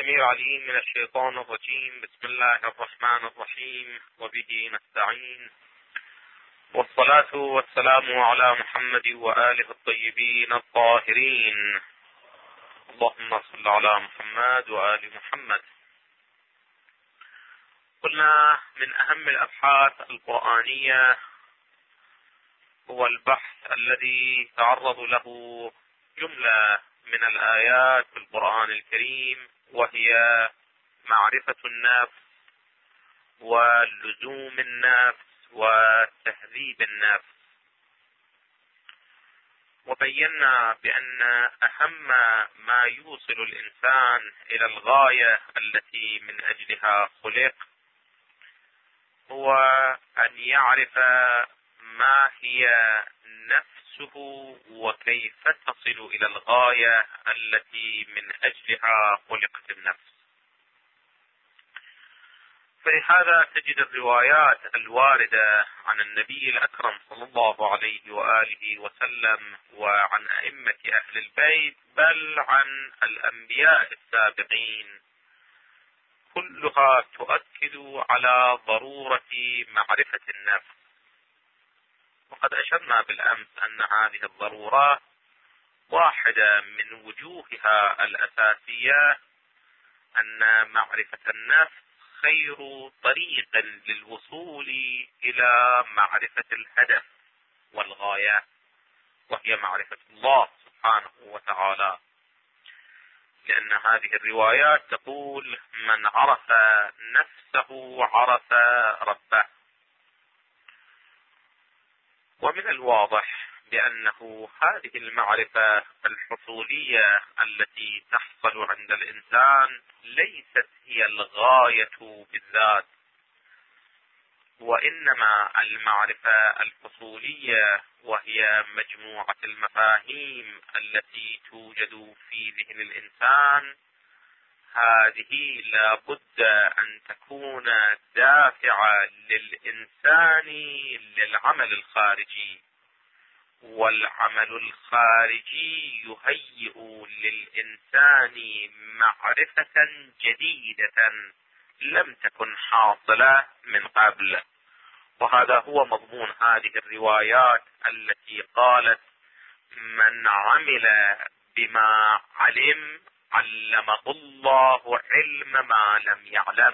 السميع العليم من الشيطان الرجيم. بسم الله الرحمن الرحيم، وبه نستعين، والصلاة والسلام على محمد وآله الطيبين الطاهرين. اللهم صل على محمد وآل محمد. قلنا من أهم الأبحاث القرآنية هو البحث الذي تعرض له جملة من الآيات في القرآن الكريم، وهي معرفة النفس ولزوم النفس وتهذيب النفس. وبينا بأن أهم ما يوصل الإنسان إلى الغاية التي من أجلها خلق هو أن يعرف ما هي نفسه وكيف تصل إلى الغاية التي من أجلها خلقت النفس. فلهذا تجد الروايات الواردة عن النبي الأكرم صلى الله عليه وآله وسلم وعن أئمة أهل البيت، بل عن الأنبياء السابقين، كلها تؤكد على ضرورة معرفة النفس. وقد أشرنا بالأمس أن هذه الضرورات واحدة من وجوهها الأساسية أن معرفة النفس خير طريق للوصول إلى معرفة الهدف والغاية، وهي معرفة الله سبحانه وتعالى. لأن هذه الروايات تقول: من عرف نفسه عرف ربه. ومن الواضح بأنه هذه المعرفة الحصولية التي تحصل عند الإنسان ليست هي الغاية بالذات، وإنما المعرفة الحصولية وهي مجموعة المفاهيم التي توجد في ذهن الإنسان، هذه لابد أن تكون دافعة للإنسان للعمل الخارجي، والعمل الخارجي يهيئ للإنسان معرفة جديدة لم تكن حاصلة من قبل. وهذا هو مضمون هذه الروايات التي قالت: من عمل بما علم علمه الله علم ما لم يعلم.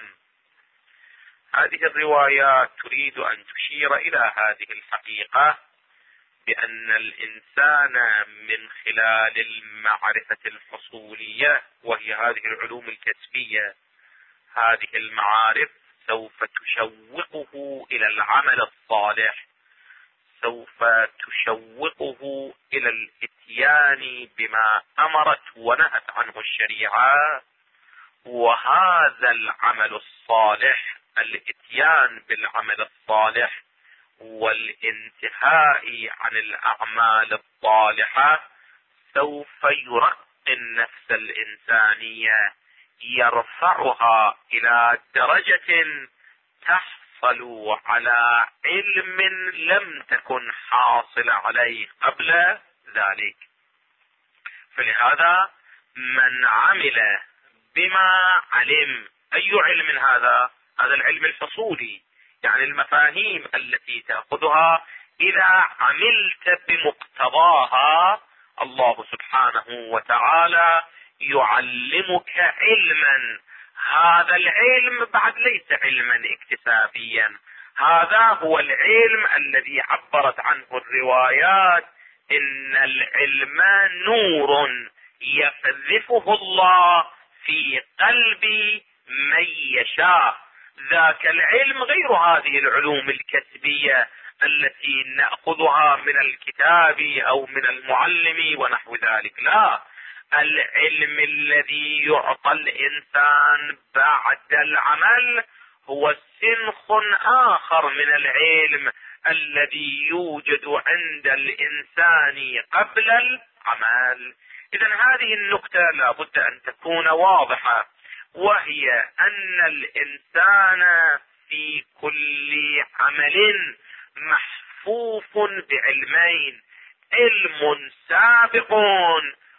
هذه الروايات تريد أن تشير إلى هذه الحقيقة، بأن الإنسان من خلال المعرفة الحصولية وهي هذه العلوم الكسبية، هذه المعارف سوف تشوقه إلى العمل الصالح، سوف تشوقه إلى الإتيان بما أمرت ونهت عنه الشريعة. وهذا العمل الصالح، الإتيان بالعمل الصالح والانتهاء عن الأعمال الصالحة، سوف يرقي النفس الإنسانية، يرفعها إلى درجة تحصل على علم لم تكن حاصل عليه قبل ذلك. فلهذا من عمل بما علم، أي علم هذا؟ هذا العلم الحصولي، يعني المفاهيم التي تأخذها إذا عملت بمقتضاها، الله سبحانه وتعالى يعلمك علما. هذا العلم بعد ليس علما اكتسابيا، هذا هو العلم الذي عبرت عنه الروايات: إن العلم نور يقذفه الله في قلب من يشاء. ذاك العلم غير هذه العلوم الكسبية التي نأخذها من الكتاب أو من المعلم ونحو ذلك، لا، العلم الذي يعطى الإنسان بعد العمل هو سنخ آخر من العلم الذي يوجد عند الإنسان قبل العمل. إذن هذه النقطة لابد أن تكون واضحة، وهي أن الإنسان في كل عمل محفوف بعلمين: علم سابق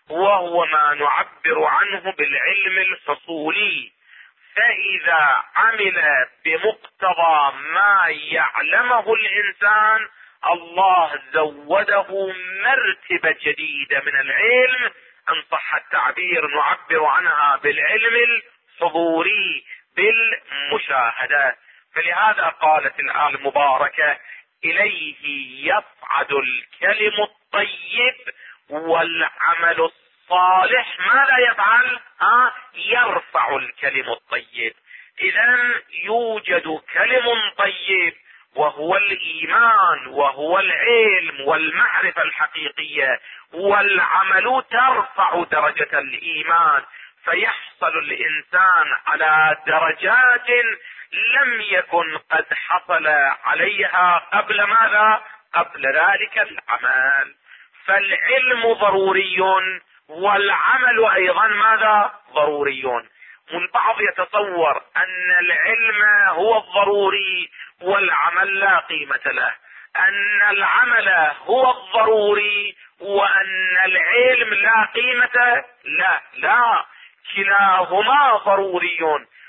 وهو ما نعبر عنه بالعلم الحصولي. فإذا عمل بمقتضى ما يعلمه الإنسان، الله زوده مرتبة جديدة من العلم، ان صح التعبير نعبر عنها بالعلم الحضوري بالمشاهدة. فلهذا قالت الآية المباركة: إليه يصعد الكلم الطيب والعمل الصالح ماذا يفعل؟ يرفع الكلم الطيب. إذن يوجد كلم طيب وهو الإيمان وهو العلم والمعرفة الحقيقية، والعمل ترفع درجة الإيمان، فيحصل الإنسان على درجات لم يكن قد حصل عليها قبل ماذا؟ قبل ذلك العمل. فالعلم ضروري والعمل أيضا ماذا؟ ضروري. والبعض يتصور أن العلم هو الضروري والعمل لا قيمة له، أن العمل هو الضروري وأن العلم لا قيمة له. لا، كلاهما ضروري،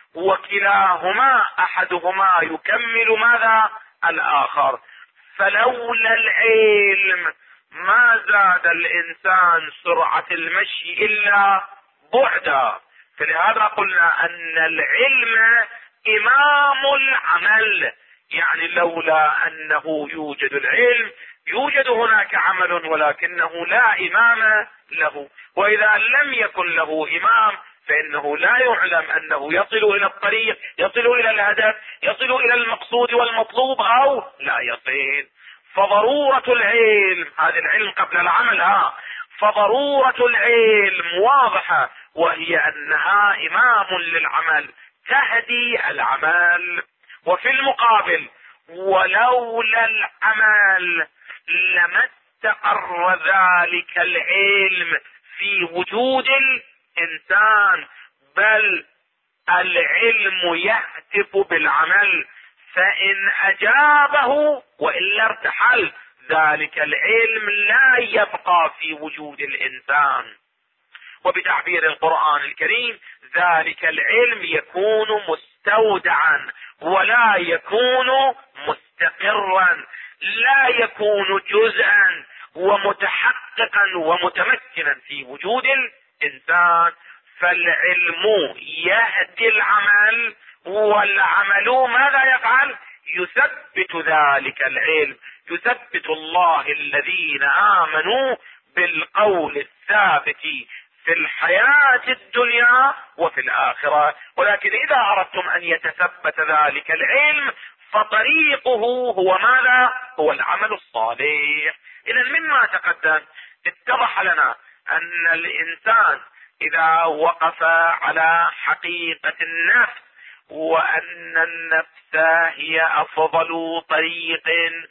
وكلاهما أحدهما يكمل ماذا؟ الآخر. فلولا العلم ما زاد الإنسان سرعة المشي إلا بعدا. فلهذا قلنا أن العلم إمام العمل، يعني لولا أنه يوجد العلم يوجد هناك عمل ولكنه لا إمام له، وإذا لم يكن له إمام فإنه لا يعلم أنه يصل إلى الطريق، يصل إلى الهدف، يصل إلى المقصود والمطلوب أو لا يصل. فضرورة العلم، هذا العلم قبل العمل، فضرورة العلم واضحة، وهي أنها إمام للعمل تهدي العمل. وفي المقابل ولولا العمل لما استقر ذلك العلم في وجود الإنسان، بل العلم يهتف بالعمل، فإن أجابه وإلا ارتحل، ذلك العلم لا يبقى في وجود الإنسان. وبتعبير القرآن الكريم ذلك العلم يكون مستودعا ولا يكون مستقرا، لا يكون جزءا ومتحققا ومتمكنا في وجود الإنسان. فالعلم يهدي العمل، والعمل ماذا يفعل؟ يثبت ذلك العلم، يثبت الله الذين آمنوا بالقول الثابت في الحياة الدنيا وفي الآخرة. ولكن إذا أردتم أن يتثبت ذلك العلم فطريقه هو ماذا؟ هو العمل الصالح. إذا مما تقدم اتضح لنا أن الإنسان إذا وقف على حقيقة النفس، وأن النفس هي أفضل طريق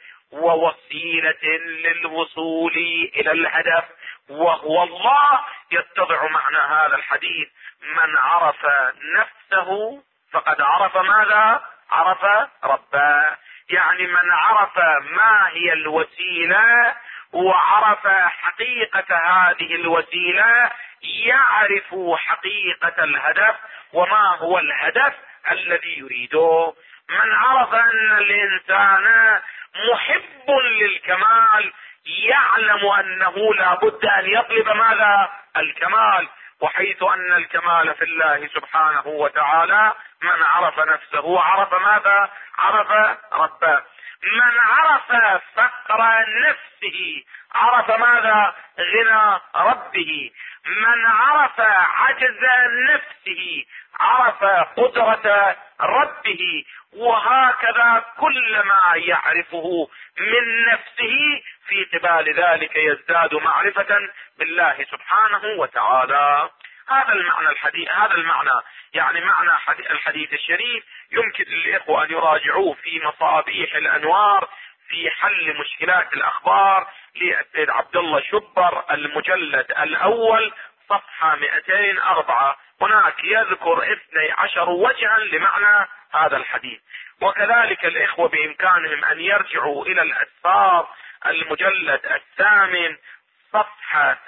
ووسيلة للوصول إلى الهدف وهو الله، يتضع معنى هذا الحديث: من عرف نفسه فقد عرف ماذا؟ عرف ربه. يعني من عرف ما هي الوسيلة وعرف حقيقة هذه الوسيلة يعرف حقيقة الهدف وما هو الهدف الذي يريده. من عرف أن الإنسان محب للكمال يعلم أنه لا بد أن يطلب ماذا؟ الكمال. وحيث أن الكمال في الله سبحانه وتعالى، من عرف نفسه عرف ماذا؟ عرف ربه. من عرف فقر نفسه عرف ماذا؟ غنى ربه. من عرف عجز نفسه عرف قدرة ربه. وهكذا كل ما يعرفه من نفسه في قبال ذلك يزداد معرفة بالله سبحانه وتعالى. هذا المعنى يعني معنى الحديث الشريف يمكن للإخوة أن يراجعوه في مصابيح الأنوار في حل مشكلات الأخبار للسيد عبد الله شبر، المجلد الأول صفحة 204. هناك يذكر 12 وجها لمعنى هذا الحديث. وكذلك الإخوة بإمكانهم أن يرجعوا إلى الأسفار، المجلد الثامن صفحة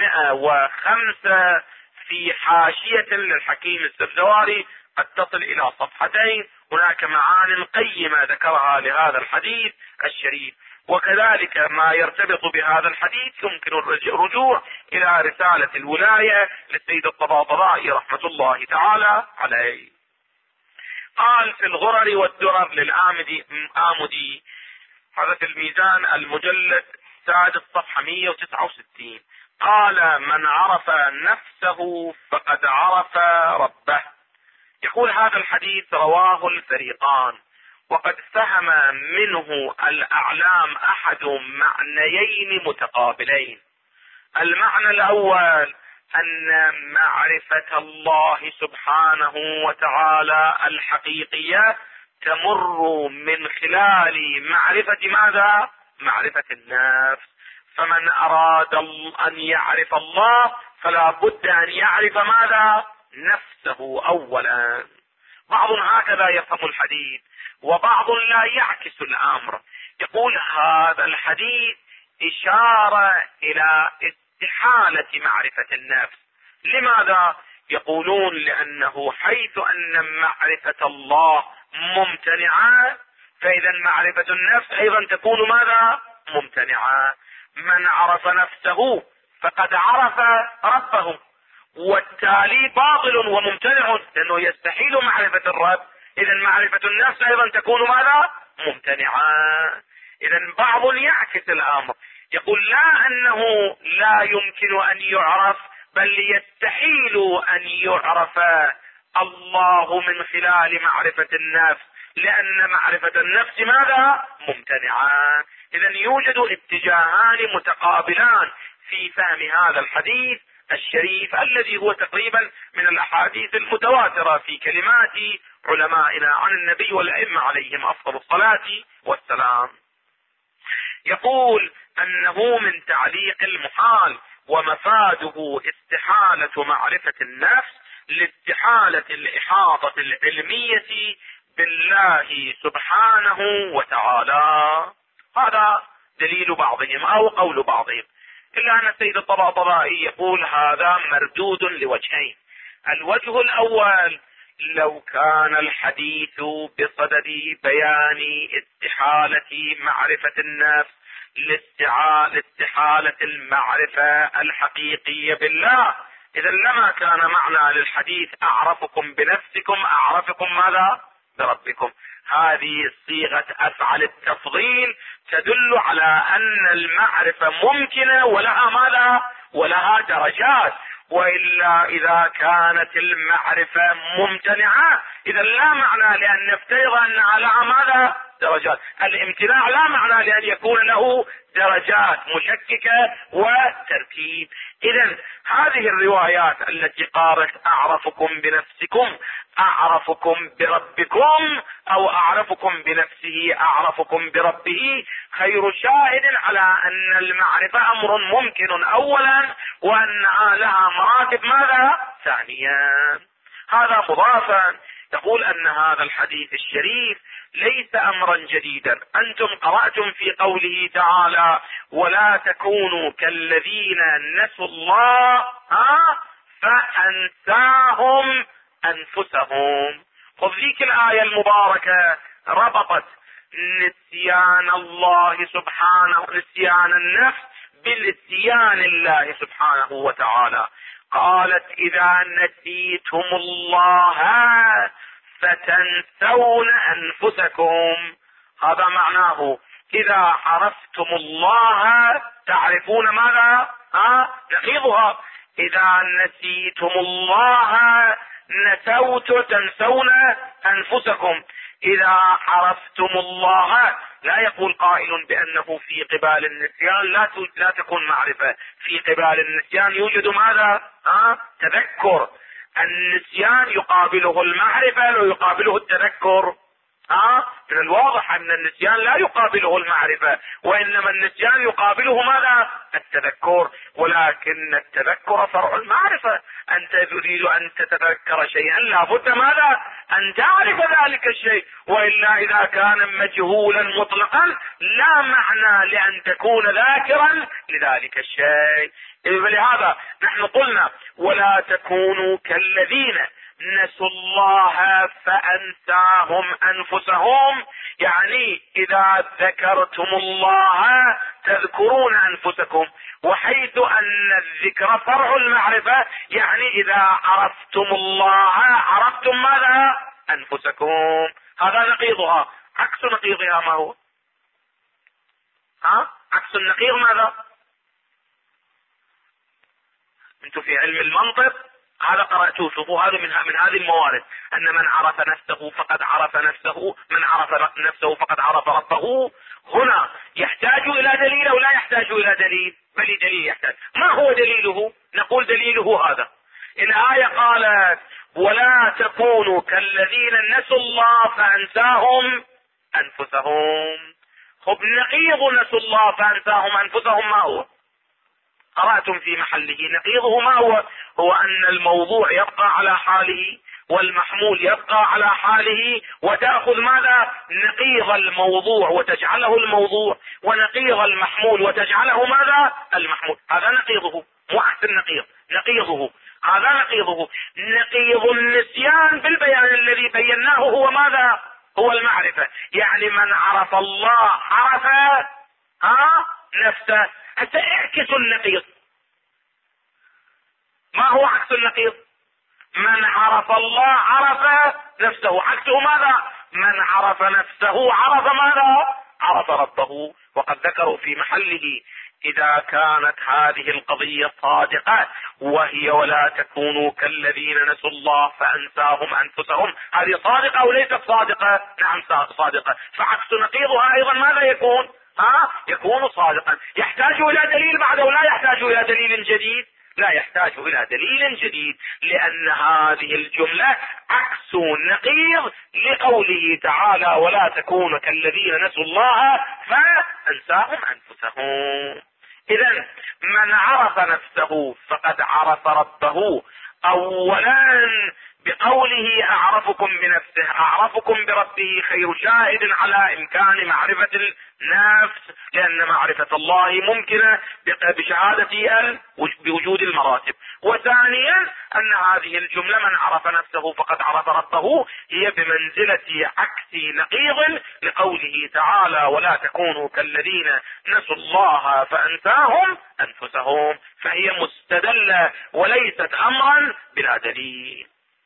305 في حاشية للحكيم السفزواري قد تصل إلى صفحتين. هناك معان قيمة ذكرها لهذا الحديث الشريف، وكذلك ما يرتبط بهذا الحديث يمكن الرجوع إلى رسالة الولاية للسيد الطباطبائي رحمة الله تعالى عليه. قال في الغرر والدرر للآمدي، هذا في الميزان المجلد السادس صفحة 169، قال: من عرف نفسه فقد عرف ربه. يقول هذا الحديث رواه الفريقان، وقد فهم منه الأعلام أحد معنيين متقابلين. المعنى الأول أن معرفة الله سبحانه وتعالى الحقيقية تمر من خلال معرفة ماذا؟ معرفة النفس. فمن أراد أن يعرف الله فلا بد أن يعرف ماذا؟ نفسه أولا. بعض هكذا يفهم الحديث، وبعض لا يعكس الأمر. يقول هذا الحديث إشارة إلى استحالة معرفة النفس. لماذا؟ يقولون لأنه حيث أن معرفة الله ممتنعة، فإذا معرفة النفس أيضا تكون ماذا؟ ممتنعة. من عرف نفسه فقد عرف ربه، والتالي باطل وممتنع لأنه يستحيل معرفة الرب. إذا معرفة النفس أيضا تكون ماذا؟ ممتنعة. إذا بعض يعكس الأمر، يقول لا أنه لا يمكن أن يعرف، بل يستحيل أن يعرف الله من خلال معرفة النفس، لأن معرفة النفس ماذا؟ ممتنعة. إذا يوجد اتجاهان متقابلان في فهم هذا الحديث الشريف الذي هو تقريبا من الأحاديث المتواترة في كلمات علمائنا عن النبي والأئمة عليهم أفضل الصلاة والسلام. يقول أنه من تعليق المحال، ومفاده استحالة معرفة النفس لاستحالة الإحاطة العلمية بالله سبحانه وتعالى. هذا دليل بعضهم أو قول بعضهم، إلا أن السيد الطباطبائي يقول هذا مردود لوجهين. الوجه الأول: لو كان الحديث بصدد بيان استحالة معرفة النفس لاستحالة المعرفة الحقيقية بالله، إذا لما كان معنى للحديث أعرفكم بنفسكم أعرفكم ماذا؟ بربكم. هذه صيغة أفعل التفضيل تدل على أن المعرفة ممكنة ولها ماذا؟ ولها درجات. وإلا إذا كانت المعرفة ممتنعة إذا لا معنى لأن نفترض أنها لها ماذا؟ درجات. الامتناع لا معنى لأن يكون له درجات مشككة وتركيب. إذا هذه الروايات التي قالت أعرفكم بنفسكم أعرفكم بربكم، أو أعرفكم بنفسه أعرفكم بربه، خير شاهد على أن المعرفة أمر ممكن أولا، وأنها لها مراتب ماذا؟ ثانيا. هذا مضافا. يقول أن هذا الحديث الشريف ليس أمرا جديدا. أنتم قرأتم في قوله تعالى: ولا تكونوا كالذين نسوا الله فأنساهم أنفسهم. خذ ذيك الآية المباركة ربطت نسيان الله سبحانه، نسيان النفس، بالنسيان الله سبحانه وتعالى. قالت: إذا نسيتم الله فتنسون أنفسكم. هذا معناه إذا عرفتم الله تعرفون ماذا؟ نقيضها. إذا نسيتم الله تنسون أنفسكم. إذا عرفتم الله، لا يقول قائل بأنه في قبال النسيان لا تكون معرفة. في قبال النسيان يوجد ماذا؟ تذكر. النسيان يقابله المعرفة ويقابله التذكر. من الواضح أن النسيان لا يقابله المعرفة، وإنما النسيان يقابله ماذا؟ التذكر. ولكن التذكر فرع المعرفة. أنت تريد أن تتذكر شيئا لابد ماذا؟ أن تعرف ذلك الشيء، وإلا إذا كان مجهولا مطلقا لا معنى لأن تكون ذاكرا لذلك الشيء. ولهذا نحن قلنا ولا تكونوا كالذين نسوا الله فأنساهم أنفسهم، يعني إذا ذكرتم الله تذكرون أنفسكم، وحيث أن الذكر فرع المعرفة يعني إذا عرفتم الله عرفتم ماذا؟ أنفسكم. هذا نقيضها. عكس نقيضها ما هو؟ عكس النقيض ماذا؟ انتم في علم المنطق هذا قرأتوه، شوفوا هذا من هذه الموارد، أن من عرف نفسه فقد عرف نفسه، من عرف نفسه فقد عرف ربه. هنا يحتاج إلى دليل أو لا يحتاج إلى دليل؟ بل دليل يحتاج. ما هو دليله؟ نقول دليله هذا. الآية قالت ولا تكونوا كالذين نسوا الله فأنساهم أنفسهم. خب نقيض نسوا الله فأنساهم أنفسهم ما هو؟ قرأتم في محله. نقيضه ما هو؟ هو أن الموضوع يبقى على حاله والمحمول يبقى على حاله، وتأخذ ماذا؟ نقيض الموضوع وتجعله الموضوع، ونقيض المحمول وتجعله ماذا؟ المحمول. هذا نقيضه، مو عكس النقيض، نقيضه. هذا نقيضه. نقيض النسيان بالبيان الذي بيناه هو ماذا؟ هو المعرفة. يعني من عرف الله عرف نفسه. حتى اعكسوا النقيض. ما هو عكس النقيض؟ من عرف الله عرف نفسه، عكسه ماذا؟ من عرف نفسه عرف ماذا؟ عرف ربه. وقد ذكروا في محله إذا كانت هذه القضية صادقة وهي ولا تكونوا كالذين نسوا الله فأنساهم أنفسهم، هذه صادقة أو ليست صادقة؟ نعم صادقة. فعكس نقيضها أيضا ماذا يكون؟ يكون صادقا. يحتاج إلى دليل بعد أو لا يحتاج إلى دليل جديد؟ لا يحتاج إلى دليل جديد، لأن هذه الجملة عكس نقيض لقوله تعالى ولا تكونوا كالذين نسوا الله فأنساهم أنفسهم. إذن من عرف نفسه فقد عرف ربه. أولا بقوله أعرفكم بنفسه، أعرفكم بربه خير شاهد على إمكان معرفة النفس، لأن معرفة الله ممكنة بشهادة بوجود المراتب. وثانيا أن هذه الجملة من عرف نفسه فقد عرف ربه هي بمنزلة عكس نقيض لقوله تعالى ولا تكونوا كالذين نسوا الله فأنساهم أنفسهم، فهي مستدلة وليست أمرا بلا دليل.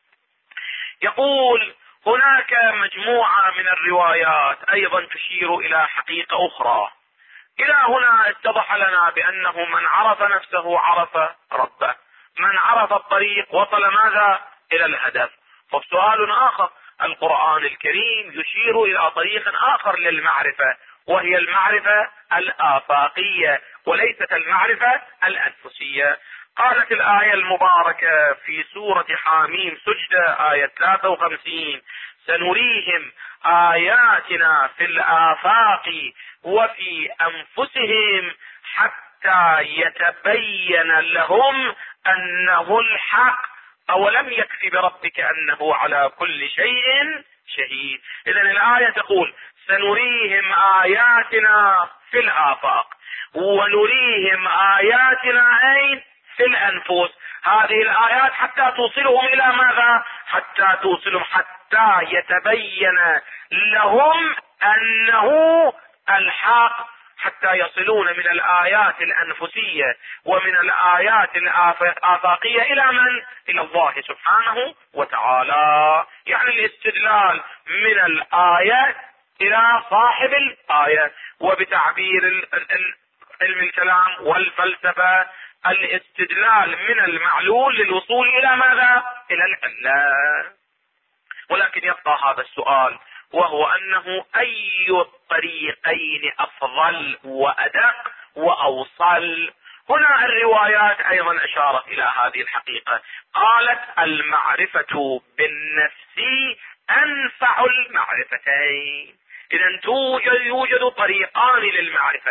يقول هناك مجموعة من الروايات أيضا تشير إلى حقيقة أخرى. إلى هنا اتضح لنا بأنه من عرف نفسه عرف ربه، من عرف الطريق وصل ماذا؟ إلى الهدف. فسؤال آخر، القرآن الكريم يشير إلى طريق آخر للمعرفة، وهي المعرفة الآفاقية وليست المعرفة الأنفسية. قالت الآية المباركة في سورة حاميم سجدة آية 53 سنريهم آياتنا في الآفاق وفي أنفسهم حتى يتبين لهم أنه الحق أولم يكفي بربك أنه على كل شيء شهيد. إذن الآية تقول سنريهم آياتنا في الآفاق ونريهم آياتنا أين؟ في الأنفس. هذه الآيات حتى توصلهم إلى ماذا؟ حتى توصلهم حتى يتبين لهم أنه الحق، حتى يصلون من الآيات الأنفسية ومن الآيات الآفاقية إلى من؟ إلى الله سبحانه وتعالى. يعني الاستدلال من الآية إلى صاحب الآية، وبتعبير علم الكلام والفلسفة الاستدلال من المعلول للوصول إلى ماذا؟ إلى العلة. ولكن يبقى هذا السؤال، وهو أنه أي الطريقين أفضل وأدق وأوصل؟ هنا الروايات أيضا أشارت إلى هذه الحقيقة. قالت المعرفة بالنفس أنفع المعرفتين. إذن يوجد طريقان للمعرفة،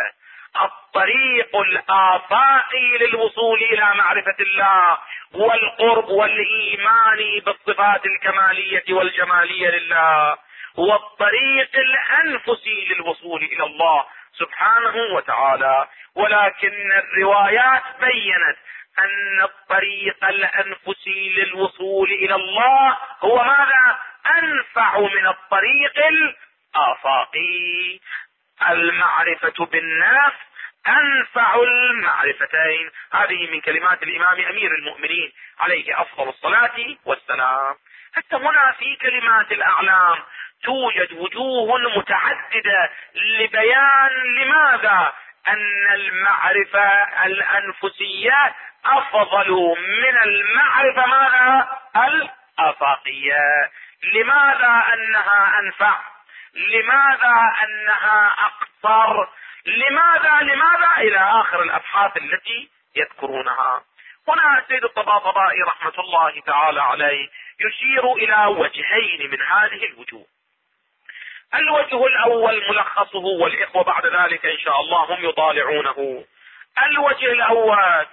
الطريق الآفاقي للوصول إلى معرفة الله والقرب والإيمان بالصفات الكمالية والجمالية لله، والطريق الأنفسي للوصول إلى الله سبحانه وتعالى. ولكن الروايات بيّنت أن الطريق الأنفسي للوصول إلى الله هو ماذا؟ أنفع من الطريق الآفاقي. المعرفة بالنفس أنفع المعرفتين. هذه من كلمات الإمام أمير المؤمنين عليه أفضل الصلاة والسلام. حتى هنا في كلمات الأعلام توجد وجوه متعددة لبيان لماذا أن المعرفة الأنفسية أفضل من المعرفة ماذا؟ الآفاقية. لماذا أنها أنفع؟ لماذا أنها أقصر؟ لماذا إلى آخر الأبحاث التي يذكرونها. هنا السيد الطباطبائي رحمة الله تعالى عليه يشير إلى وجهين من هذه الوجوه. الوجه الأول ملخصه، والإخوة بعد ذلك إن شاء الله هم يطالعونه. الوجه الأول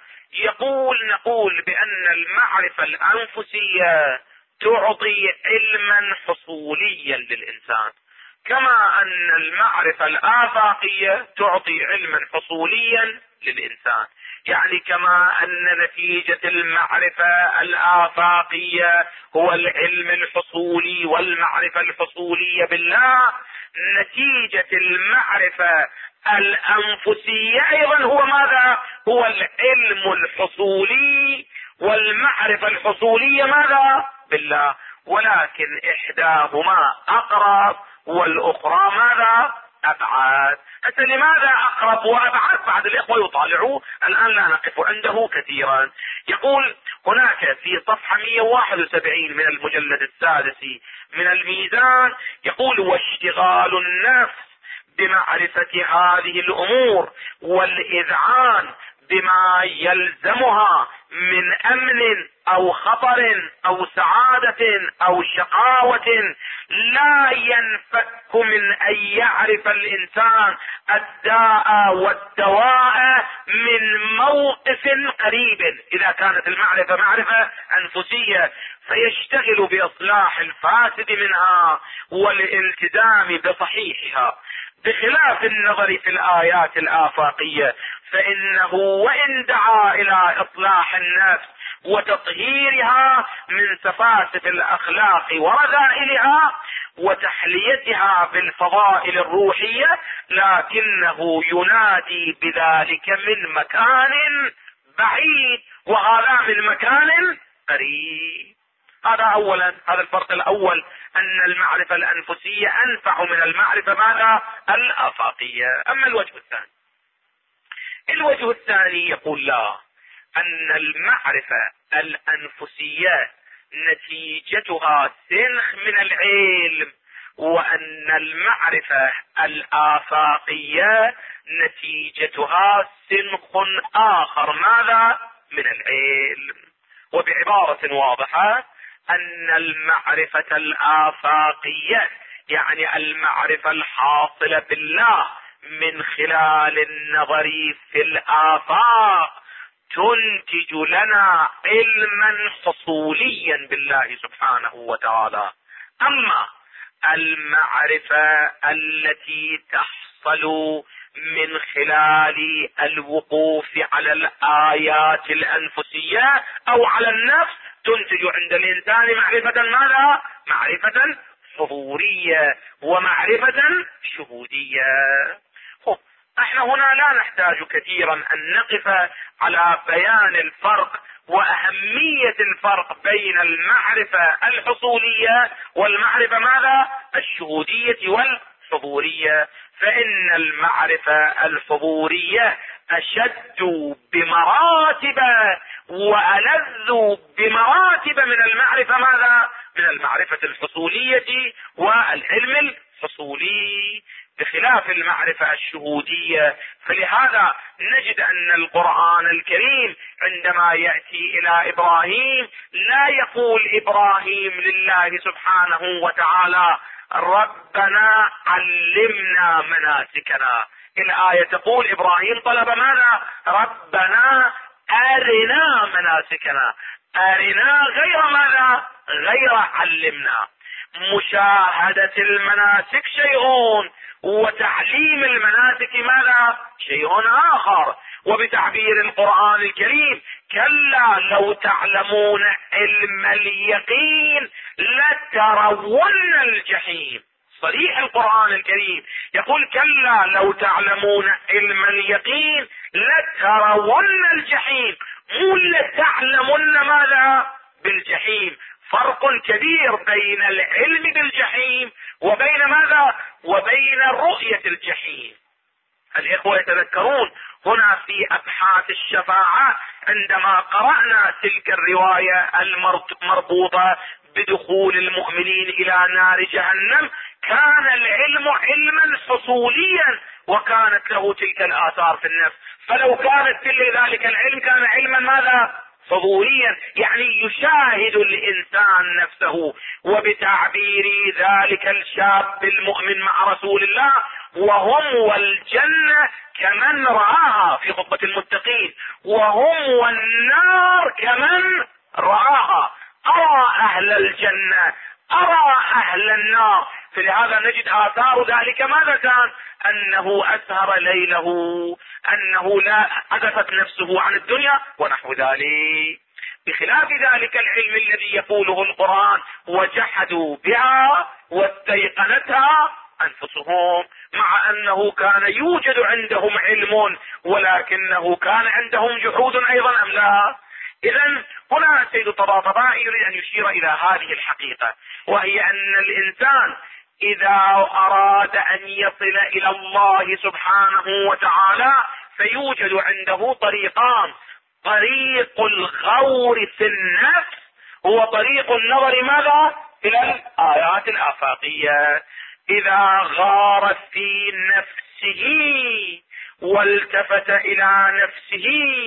نقول بأن المعرفة الأنفسية تعطي علما حصوليا للإنسان، كما أن المعرفة الآفاقية تعطي علما حصوليا للإنسان. يعني كما أن نتيجة المعرفة الآفاقية هو العلم الحصولي والمعرفة الحصولية بالله، نتيجة المعرفة الأنفسية أيضا هو ماذا؟ هو العلم الحصولي والمعرفة الحصولية ماذا؟ بالله. ولكن إحداهما أقرب والأخرى ماذا؟ أبعد. حتى لماذا أقرب وأبعد؟ بعد الإخوة يطالعوا، الآن لا نقف عنده كثيرا. يقول هناك في صفحة 171 من المجلد السادس من الميزان، يقول: واشتغال النفس بمعرفة هذه الأمور والإذعان بما يلزمها من أمن أو خطر أو سعادة أو شقاوة لا ينفك من أن يعرف الإنسان الداء والدواء من موقف قريب. إذا كانت المعرفة معرفة أنفسية فيشتغل بإصلاح الفاسد منها والالتزام بصحيحها، بخلاف النظر في الآيات الآفاقية، فإنه وإن دعا إلى إصلاح النفس وتطهيرها من سفاسف الأخلاق ورذائلها وتحليتها بالفضائل الروحية، لكنه ينادي بذلك من مكان بعيد، وهذا من مكان قريب. هذا أولا، هذا الفرق الأول، أن المعرفة الأنفسية أنفع من المعرفة ماذا؟ الآفاقية. أما الوجه الثاني يقول لا، أن المعرفة الأنفسية نتيجتها سنخ من العلم، وأن المعرفة الآفاقية نتيجتها سنخ آخر ماذا؟ من العلم. وبعبارة واضحة، أن المعرفة الآفاقية يعني المعرفة الحاصلة بالله من خلال النظر في الآفاق تنتج لنا علما حصوليا بالله سبحانه وتعالى. أما المعرفة التي تحصل من خلال الوقوف على الآيات الأنفسية أو على النفس تنتج عند الإنسان معرفة ماذا؟ معرفة حضورية ومعرفة شهودية. احنا هنا لا نحتاج كثيرا ان نقف على بيان الفرق واهمية الفرق بين المعرفة الحصولية والمعرفة ماذا؟ الشهودية والحضورية. فان المعرفة الحضورية اشد بمراتب والذ بمراتب من المعرفة ماذا؟ من المعرفة الحصولية والعلم الحصولي، بخلاف المعرفة الشهودية. فلهذا نجد ان القرآن الكريم عندما يأتي الى ابراهيم لا يقول ابراهيم لله سبحانه وتعالى ربنا علمنا مناسكنا، الآية تقول إبراهيم طلب ماذا؟ ربنا أرنا مناسكنا. أرنا غير ماذا؟ غير علمنا. مشاهدة المناسك شيء، وتعليم المناسك ماذا؟ شيء آخر. وبتعبير القرآن الكريم: كلا لو تعلمون علم اليقين لترون الجحيم. صريح القرآن الكريم يقول: كلا لو تعلمون علم اليقين لترون الجحيم، مو لتعلمون ماذا؟ بالجحيم. فرق كبير بين العلم بالجحيم وبين ماذا؟ وبين رؤية الجحيم. الإخوة يتذكرون هنا في أبحاث الشفاعة عندما قرأنا تلك الرواية المربوطة بدخول المؤمنين إلى نار جهنم، كان العلم علما حصوليا وكانت له تلك الآثار في النفس. فلو كانت ذلك العلم كان علما ماذا؟ حضوريا، يعني يشاهد الإنسان نفسه. وبتعبير ذلك الشاب المؤمن مع رسول الله: وهم والجنة كمن رآها، في خطبة المتقين: وهم والنار كمن رآها. أرى أهل الجنة، أرى أهل النار. فلهذا نجد آثار ذلك ماذا كان؟ أنه أسهر ليله، أنه لا عزفت نفسه عن الدنيا ونحو ذلك. بخلاف ذلك العلم الذي يقوله القرآن: وجحدوا بها واستيقنتها أنفسهم، مع أنه كان يوجد عندهم علم ولكنه كان عندهم جحود أيضا أم لا؟ إذن هنا السيد الطباطبائي يريد أن يشير إلى هذه الحقيقة، وهي أن الإنسان إذا أراد أن يصل إلى الله سبحانه وتعالى فيوجد عنده طريقان: طريق الغور في النفس، هو طريق النظر ماذا؟ إلى الآيات الآفاقية. إذا غار في نفسه والتفت إلى نفسه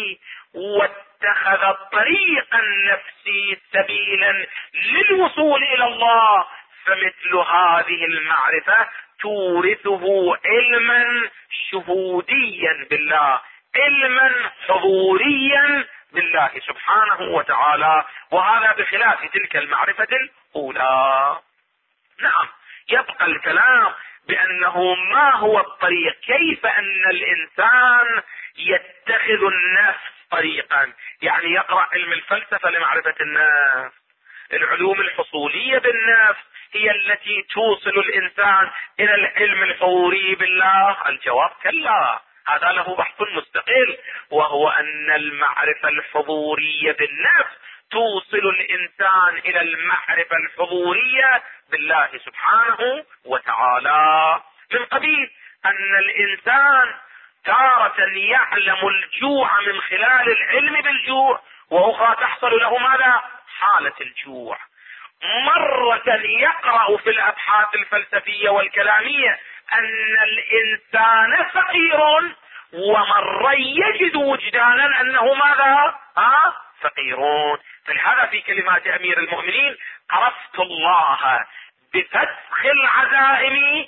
واتخذ الطريق النفسي سبيلا للوصول إلى الله، فمثل هذه المعرفة تورثه علما شهوديا بالله، علما حضوريا بالله سبحانه وتعالى، وهذا بخلاف تلك المعرفة الأولى. نعم، يبقى الكلام بأنه ما هو الطريق، كيف أن الإنسان يتخذ النفس طريقا، يعني يقرأ علم الفلسفة لمعرفة النفس. العلوم الحصولية بالنفس هي التي توصل الإنسان إلى العلم الحضوري بالله. الجواب: كلا، هذا له بحث مستقل، وهو أن المعرفة الحضورية بالنفس توصل الإنسان إلى المعرفة الحضورية بالله سبحانه وتعالى، من قبيل أن الإنسان تارة يعلم الجوع من خلال العلم بالجوع، وأخرى تحصل له ماذا؟ حالة الجوع. مرة يقرأ في الأبحاث الفلسفية والكلامية أن الإنسان فقير، ومرة يجد وجدانا أنه ماذا؟ فقيرون. فلهذا في كلمات أمير المؤمنين: عرفت الله بفسخ العزائم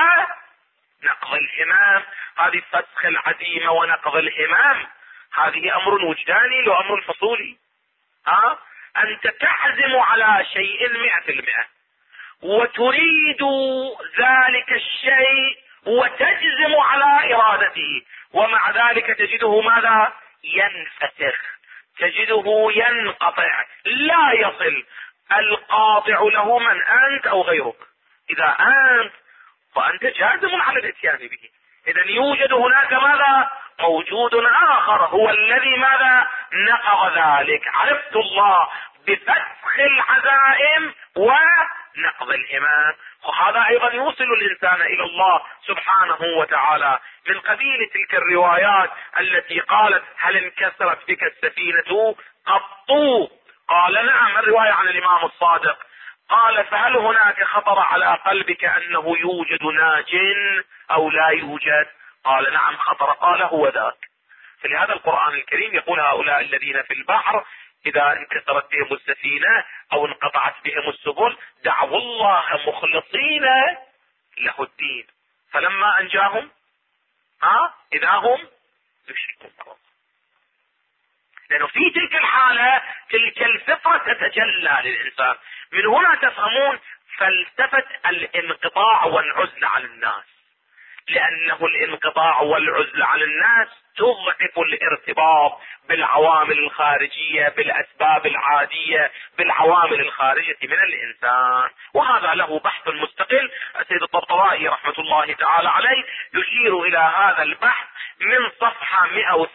ونقض الهمام. هذه فسخ العزيمة ونقض الهمام هذه أمر وجداني لو أمر فصولي. أنت تعزم على شيء 100% وتريد ذلك الشيء وتجزم على إرادته، ومع ذلك تجده ماذا؟ ينفسخ، تجده ينقطع، لا يصل. القاطع له من أنت أو غيرك. إذا أنت فأنت جازم على الاتيان به. إذا يوجد هناك ماذا؟ موجود آخر هو الذي ماذا؟ نقض ذلك. عرفت الله بفسخ العزائم ونقض الهمام. وهذا أيضا يوصل الإنسان إلى الله سبحانه وتعالى، من قبيل تلك الروايات التي قالت: هل انكسرت بك السفينة قط؟ قال: نعم. الرواية عن الإمام الصادق قال: فهل هناك خطر على قلبك أنه يوجد ناج أو لا يوجد؟ قال: نعم خطر. قال: هو ذاك. فلهذا القرآن الكريم يقول: هؤلاء الذين في البحر إذا انكسرت بهم السفينة أو انقطعت بهم السبل دعوا الله مخلصين له الدين، فلما أنجاهم إذا هم يشركون. لأنه في تلك الحالة تلك الفطرة تتجلى للإنسان. من هنا تفهمون فلسفة الانقطاع والعزلة عن الناس، لأنه الانقطاع والعزلة عن الناس تضعف الارتباط بالعوامل الخارجية، بالأسباب العادية، بالعوامل الخارجة من الإنسان. وهذا له بحث مستقل. السيد الطبطبائي رحمة الله تعالى عليه يشير إلى هذا البحث من صفحة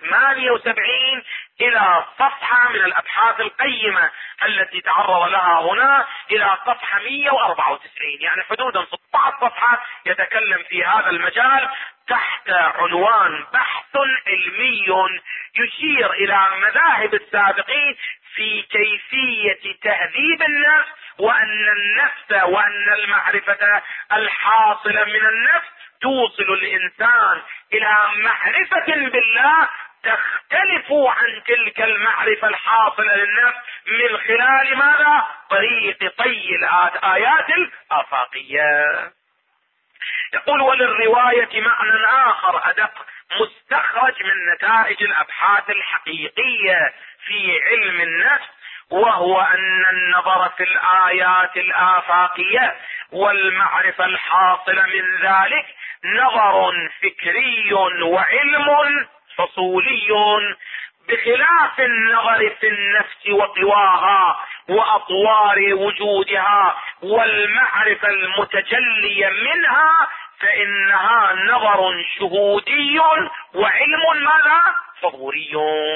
178 إلى صفحة من الأبحاث القيمة التي تعرض لها هنا إلى صفحة 194، يعني حدودا 16 صفحة يتكلم في هذا المجال تحت عنوان بحث علمي يشير إلى مذاهب السابقين في كيفية تهذيب النفس، وأن النفس وأن المعرفة الحاصلة من النفس توصل الإنسان إلى معرفة بالله تختلف عن تلك المعرفة الحاصلة للنفس من خلال ماذا؟ طريق طي الآيات الآفاقية. يقول: وللرواية معنى آخر أدق مستخرج من نتائج الأبحاث الحقيقية في علم النفس، وهو أن النظر في الآيات الآفاقية والمعرفة الحاصلة من ذلك نظر فكري وعلم فصولي، بخلاف النظر في النفس وقواها وأطوار وجودها والمعرفة المتجلية منها، فإنها نظر شهودي وعلم ماذا؟ فضولي.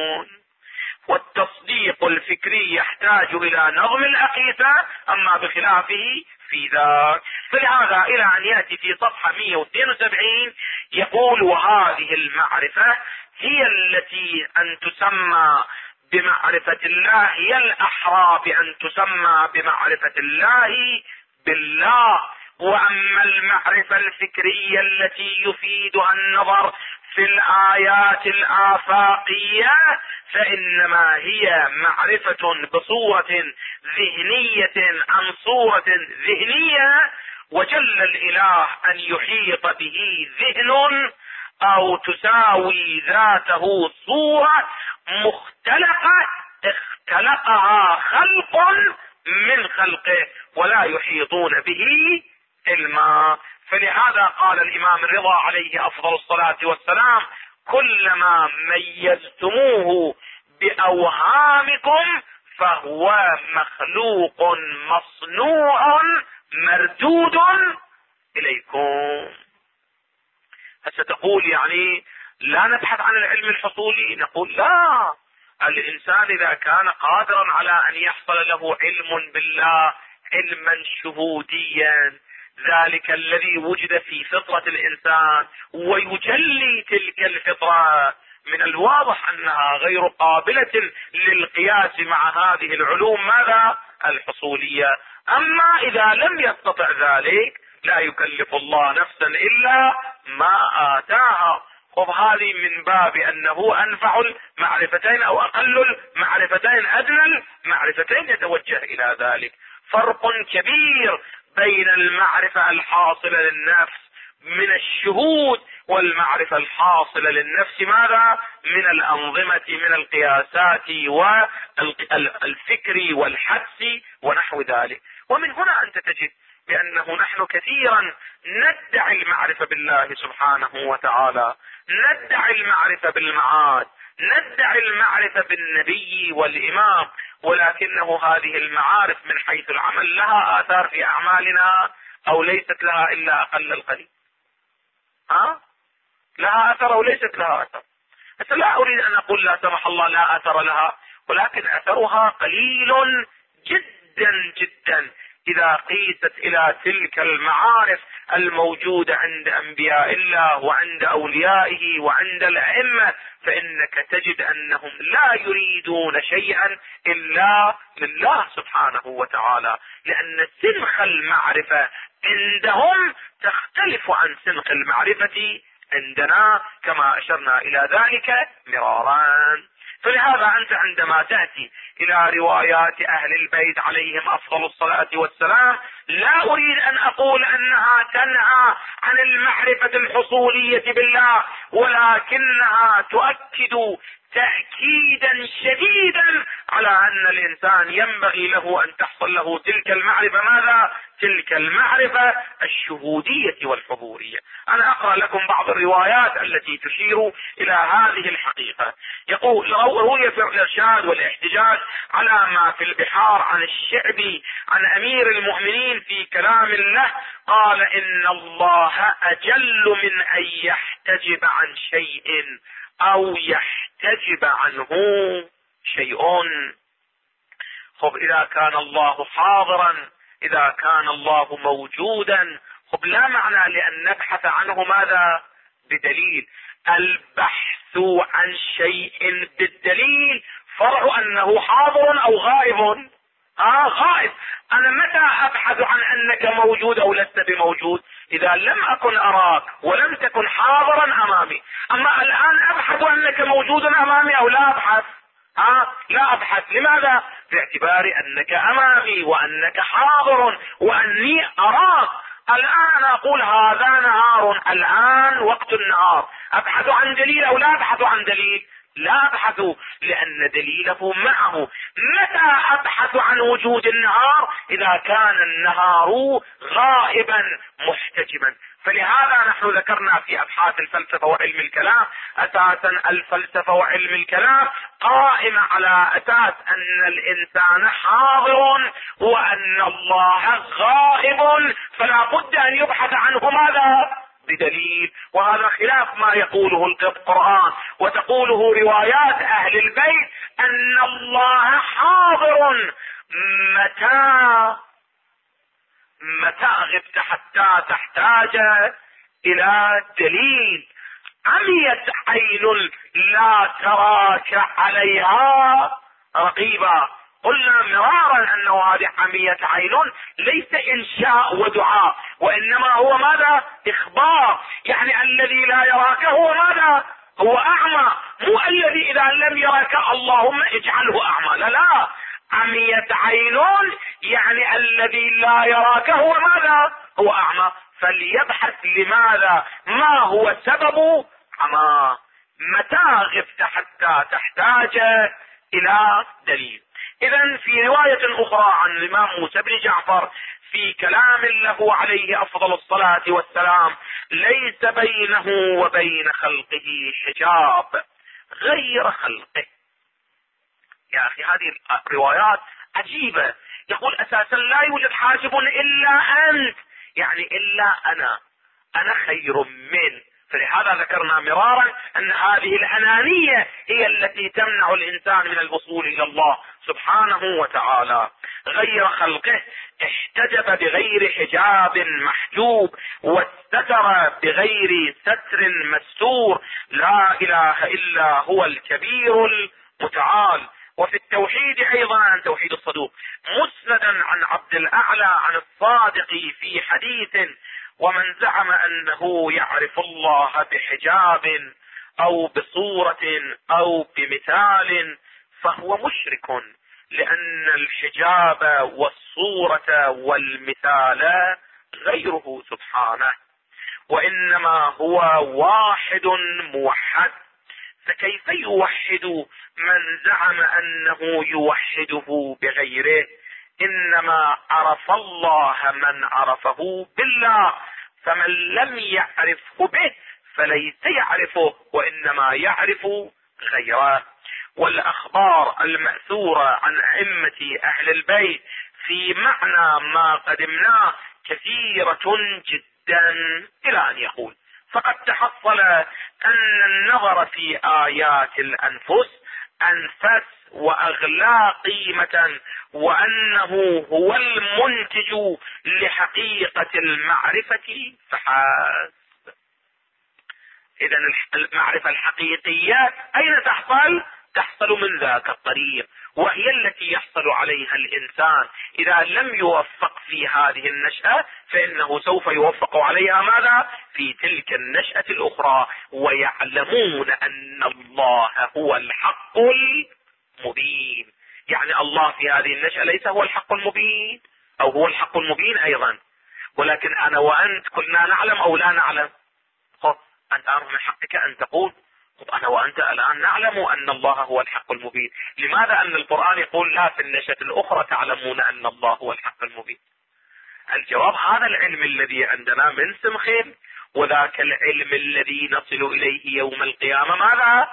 والتصديق الفكري يحتاج إلى نظم الأقيسة، أما بخلافه في ذاك. فلهذا إلى أن يأتي في صفحة 172 يقول: وهذه المعرفة هي التي أن تسمى بمعرفة الله، هي الأحرى بأن تسمى بمعرفة الله بالله. وأما المعرفة الفكرية التي يفيدها النظر في الآيات الآفاقية فإنما هي معرفة بصورة ذهنية عن صورة ذهنية، وجل الإله أن يحيط به ذهن أو تساوي ذاته صورة مختلقة اختلقها خلق من خلقه ولا يحيطون به علما. فلهذا قال الإمام الرضا عليه أفضل الصلاة والسلام: كلما ميزتموه بأوهامكم فهو مخلوق مصنوع مردود إليكم. هسه تقول يعني لا نبحث عن العلم الحصولي؟ نقول لا، الإنسان إذا كان قادرا على أن يحصل له علم بالله علما شهوديا، ذلك الذي وجد في فطرة الإنسان ويجلي تلك الفطرة، من الواضح أنها غير قابلة للقياس مع هذه العلوم ماذا؟ الحصولية. أما إذا لم يستطع ذلك لا يكلف الله نفسا إلا ما آتاها. خب هذه من باب أنه أنفع المعرفتين أو أقل المعرفتين أدنى المعرفتين يتوجه إلى ذلك. فرق كبير بين المعرفة الحاصلة للنفس من الشهود والمعرفة الحاصلة للنفس ماذا؟ من الأنظمة، من القياسات والفكر والحدس ونحو ذلك. ومن هنا أنت تجد بأنه نحن كثيرا ندعي المعرفة بالله سبحانه وتعالى، ندعي المعرفة بالمعاد، ندعي المعرفة بالنبي والإمام، ولكنه هذه المعارف من حيث العمل لها آثار في أعمالنا أو ليست لها إلا أقل القليل؟ لها أثر أو ليست لها أثر؟ حتى لا أريد أن أقول لا سمح الله لا أثر لها، ولكن أثرها قليل جدا جدا إذا قيست إلى تلك المعارف الموجودة عند أنبياء الله وعند أوليائه وعند الأئمة، فإنك تجد أنهم لا يريدون شيئا إلا لله سبحانه وتعالى، لأن سنخ المعرفة عندهم تختلف عن سنخ المعرفة عندنا كما أشرنا إلى ذلك مرارا. فلهذا أنت عندما تأتي إلى روايات أهل البيت عليهم أفضل الصلاة والسلام لا أريد أن أقول أنها تنهى عن المعرفة الحصولية بالله، ولكنها تؤكد تأكيدا شديدا على أن الإنسان ينبغي له أن تحصل له تلك المعرفة. ماذا؟ تلك المعرفة الشهودية والحضورية. أنا أقرأ لكم بعض الروايات التي تشير إلى هذه الحقيقة. يقول روي في الإرشاد والاحتجاج على ما في البحار عن الشعبي عن أمير المؤمنين في كلام له قال إن الله أجل من أن يحتجب عن شيء أو يحتجب عنه شيء. خب إذا كان الله حاضرا، إذا كان الله موجودا، خب لا معنى لأن نبحث عنه ماذا؟ بدليل. البحث عن شيء بالدليل فرع أنه حاضر أو غائب. غائب. أنا متى أبحث عن أنك موجود أو لست بموجود؟ إذا لم أكن أراك ولم تكن حاضرا أمامي. أما الآن أبحث أنك موجود أمامي أو لا أبحث؟ لا أبحث. لماذا؟ باعتبار أنك أمامي وأنك حاضر وأني أراك. الآن أقول هذا نهار، الآن وقت النهار، أبحث عن دليل أو لا أبحث عن دليل؟ لا أبحث، لأن دليله معه. متى أبحث عن وجود النهار؟ إذا كان النهار غائبا محتجبا. فلهذا نحن ذكرنا في أبحاث الفلسفة وعلم الكلام أساسا الفلسفة وعلم الكلام قائمة على أساس أن الإنسان حاضر وأن الله غائب، فلا بد أن يبحث عنه ماذا؟ بدليل. وهذا خلاف ما يقوله القرآن وتقوله روايات أهل البيت أن الله حاضر. متى غبت حتى تحتاج إلى دليل؟ عميت عين لا تراك عليها رقيبا. قلنا مرارا أنه هذه عميت عين ليس إنشاء ودعاء، وإنما هو ماذا؟ إخبار. يعني الذي لا يراك هو ماذا؟ هو أعمى. مو الذي إذا لم يراك اللهم اجعله أعمى. لا، عميت عين يعني الذي لا يراك هو ماذا؟ هو أعمى. فليبحث لماذا؟ ما هو سبب عمى؟ متى غبت حتى تحتاج إلى دليل؟ إذن في رواية أخرى عن الإمام موسى بن جعفر في كلام له عليه أفضل الصلاة والسلام ليس بينه وبين خلقه حجاب غير خلقه. يا أخي هذه الروايات عجيبة. يقول أساسا لا يوجد حاجب إلا أنت، يعني إلا أنا خير من. فلهذا ذكرنا مرارا أن هذه الأنانية هي التي تمنع الإنسان من الوصول إلى الله سبحانه وتعالى. غير خلقه احتجب بغير حجاب محجوب واستتر بغير ستر مستور. لا إله إلا هو الكبير المتعال. وفي التوحيد أيضا عن توحيد الصدوق مسندا عن عبد الأعلى عن الصادق في حديث: ومن زعم أنه يعرف الله بحجاب أو بصورة أو بمثال فهو مشرك، لأن الحجاب والصورة والمثال غيره سبحانه، وإنما هو واحد موحد. فكيف يوحد من زعم أنه يوحده بغيره؟ إنما عرف الله من عرفه بالله، فمن لم يعرفه به فليس يعرفه وإنما يعرف غيره. والأخبار المأثورة عن أئمة أهل البيت في معنى ما قدمناه كثيرة جدا إلى أن يقول: فقد تحصل أن النظر في آيات الأنفس أنفس وأغلى قيمة، وأنه هو المنتج لحقيقة المعرفة فحسب. إذن المعرفة الحقيقية أين تحصل؟ تحصل من ذاك الطريق. وهي التي يحصل عليها الإنسان إذا لم يوفق في هذه النشأة، فإنه سوف يوفق عليها ماذا؟ في تلك النشأة الأخرى. ويعلمون أن الله هو الحق المبين. يعني الله في هذه النشأة ليس هو الحق المبين، أو هو الحق المبين أيضا، ولكن أنا وأنت كلنا نعلم أو لا نعلم. أنت من حقك أن تقول أنا وأنت الآن نعلم أن الله هو الحق المبين. لماذا أن القرآن يقول لا في النشأة الأخرى تعلمون أن الله هو الحق المبين؟ الجواب هذا العلم الذي عندنا من سمخين، وذاك العلم الذي نصل إليه يوم القيامة ماذا؟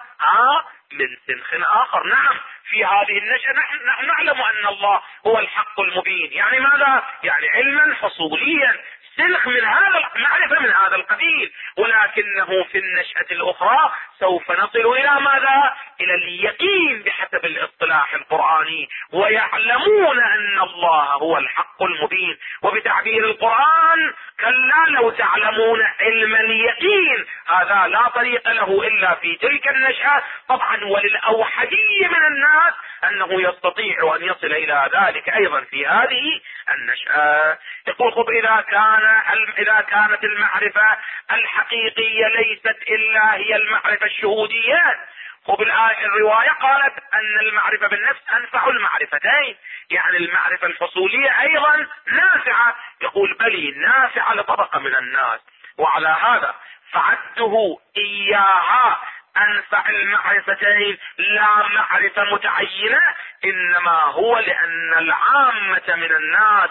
من سمخ آخر. نعم في هذه النشأة نحن نعلم أن الله هو الحق المبين. يعني ماذا؟ يعني علما حصوليا، سلخ من هذا، معرفة من هذا القبيل. ولكنه في النشأة الأخرى سوف نصل إلى ماذا؟ إلى اليقين بحسب الاصطلاح القرآني. ويعلمون أن الله هو الحق المبين. وبتعبير القرآن كلا لو تعلمون علم اليقين، هذا لا طريق له إلا في تلك النشأة. طبعا وللأوحدي من الناس أنه يستطيع أن يصل إلى ذلك أيضا في هذه النشأة. يقول خب إذا كانت المعرفة الحقيقية ليست إلا هي المعرفة الشهودية. خب الرواية قالت أن المعرفة بالنفس أنفع المعرفتين، يعني المعرفة الحصولية أيضا نافعة. يقول بلي نافعة لطبقة من الناس، وعلى هذا فعده إياها أنفع المعرفتين لا معرفة متعينة، إنما هو لأن العامة من الناس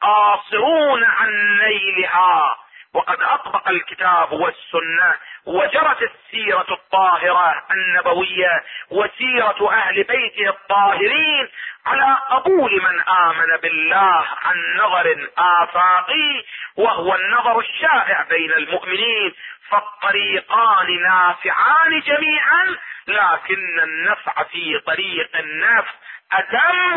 قاصرون عن نيلها. وقد أطبق الكتاب والسنة وجرت السيرة الطاهرة النبوية وسيرة أهل بيته الطاهرين على قبول من آمن بالله عن نظر آفاقي، وهو النظر الشائع بين المؤمنين. فالطريقان نافعان جميعا، لكن النفع في طريق النفس أتم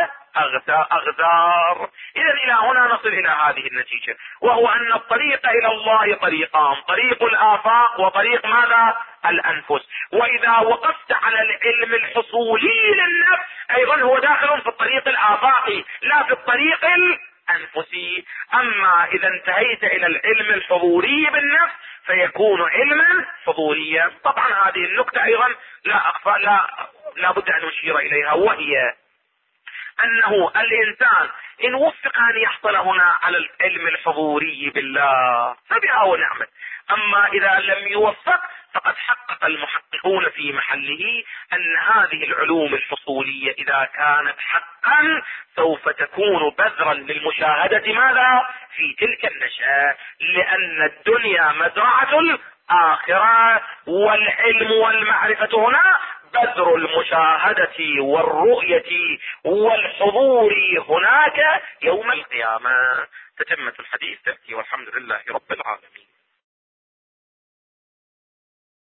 وأغزار. إذا إلى هنا نصل إلى هذه النتيجة، وهو أن الطريق إلى الله طريقان: طريق الآفاق وطريق ماذا؟ الأنفس. وإذا وقفت على العلم الحصولي للنفس أيضا هو داخل في الطريق الآفاقي لا في الطريق الأنفسي. أما إذا انتهيت إلى العلم الحضوري بالنفس فيكون علما حضوريا. طبعا هذه النكتة أيضا لا بد أن نشير إليها، وهي أنه الإنسان إن وفق أن يحصل هنا على العلم الحضوري بالله فبها ونعمة. أما إذا لم يوفق فقد حقق المحققون في محله أن هذه العلوم الحصولية إذا كانت حقا سوف تكون بذرا للمشاهدة ماذا؟ في تلك النشأة، لأن الدنيا مزرعة الآخرة، والعلم والمعرفة هنا بذر المشاهدة والرؤية والحضور هناك يوم القيامة. تتمة الحديث تأتي، والحمد لله رب العالمين.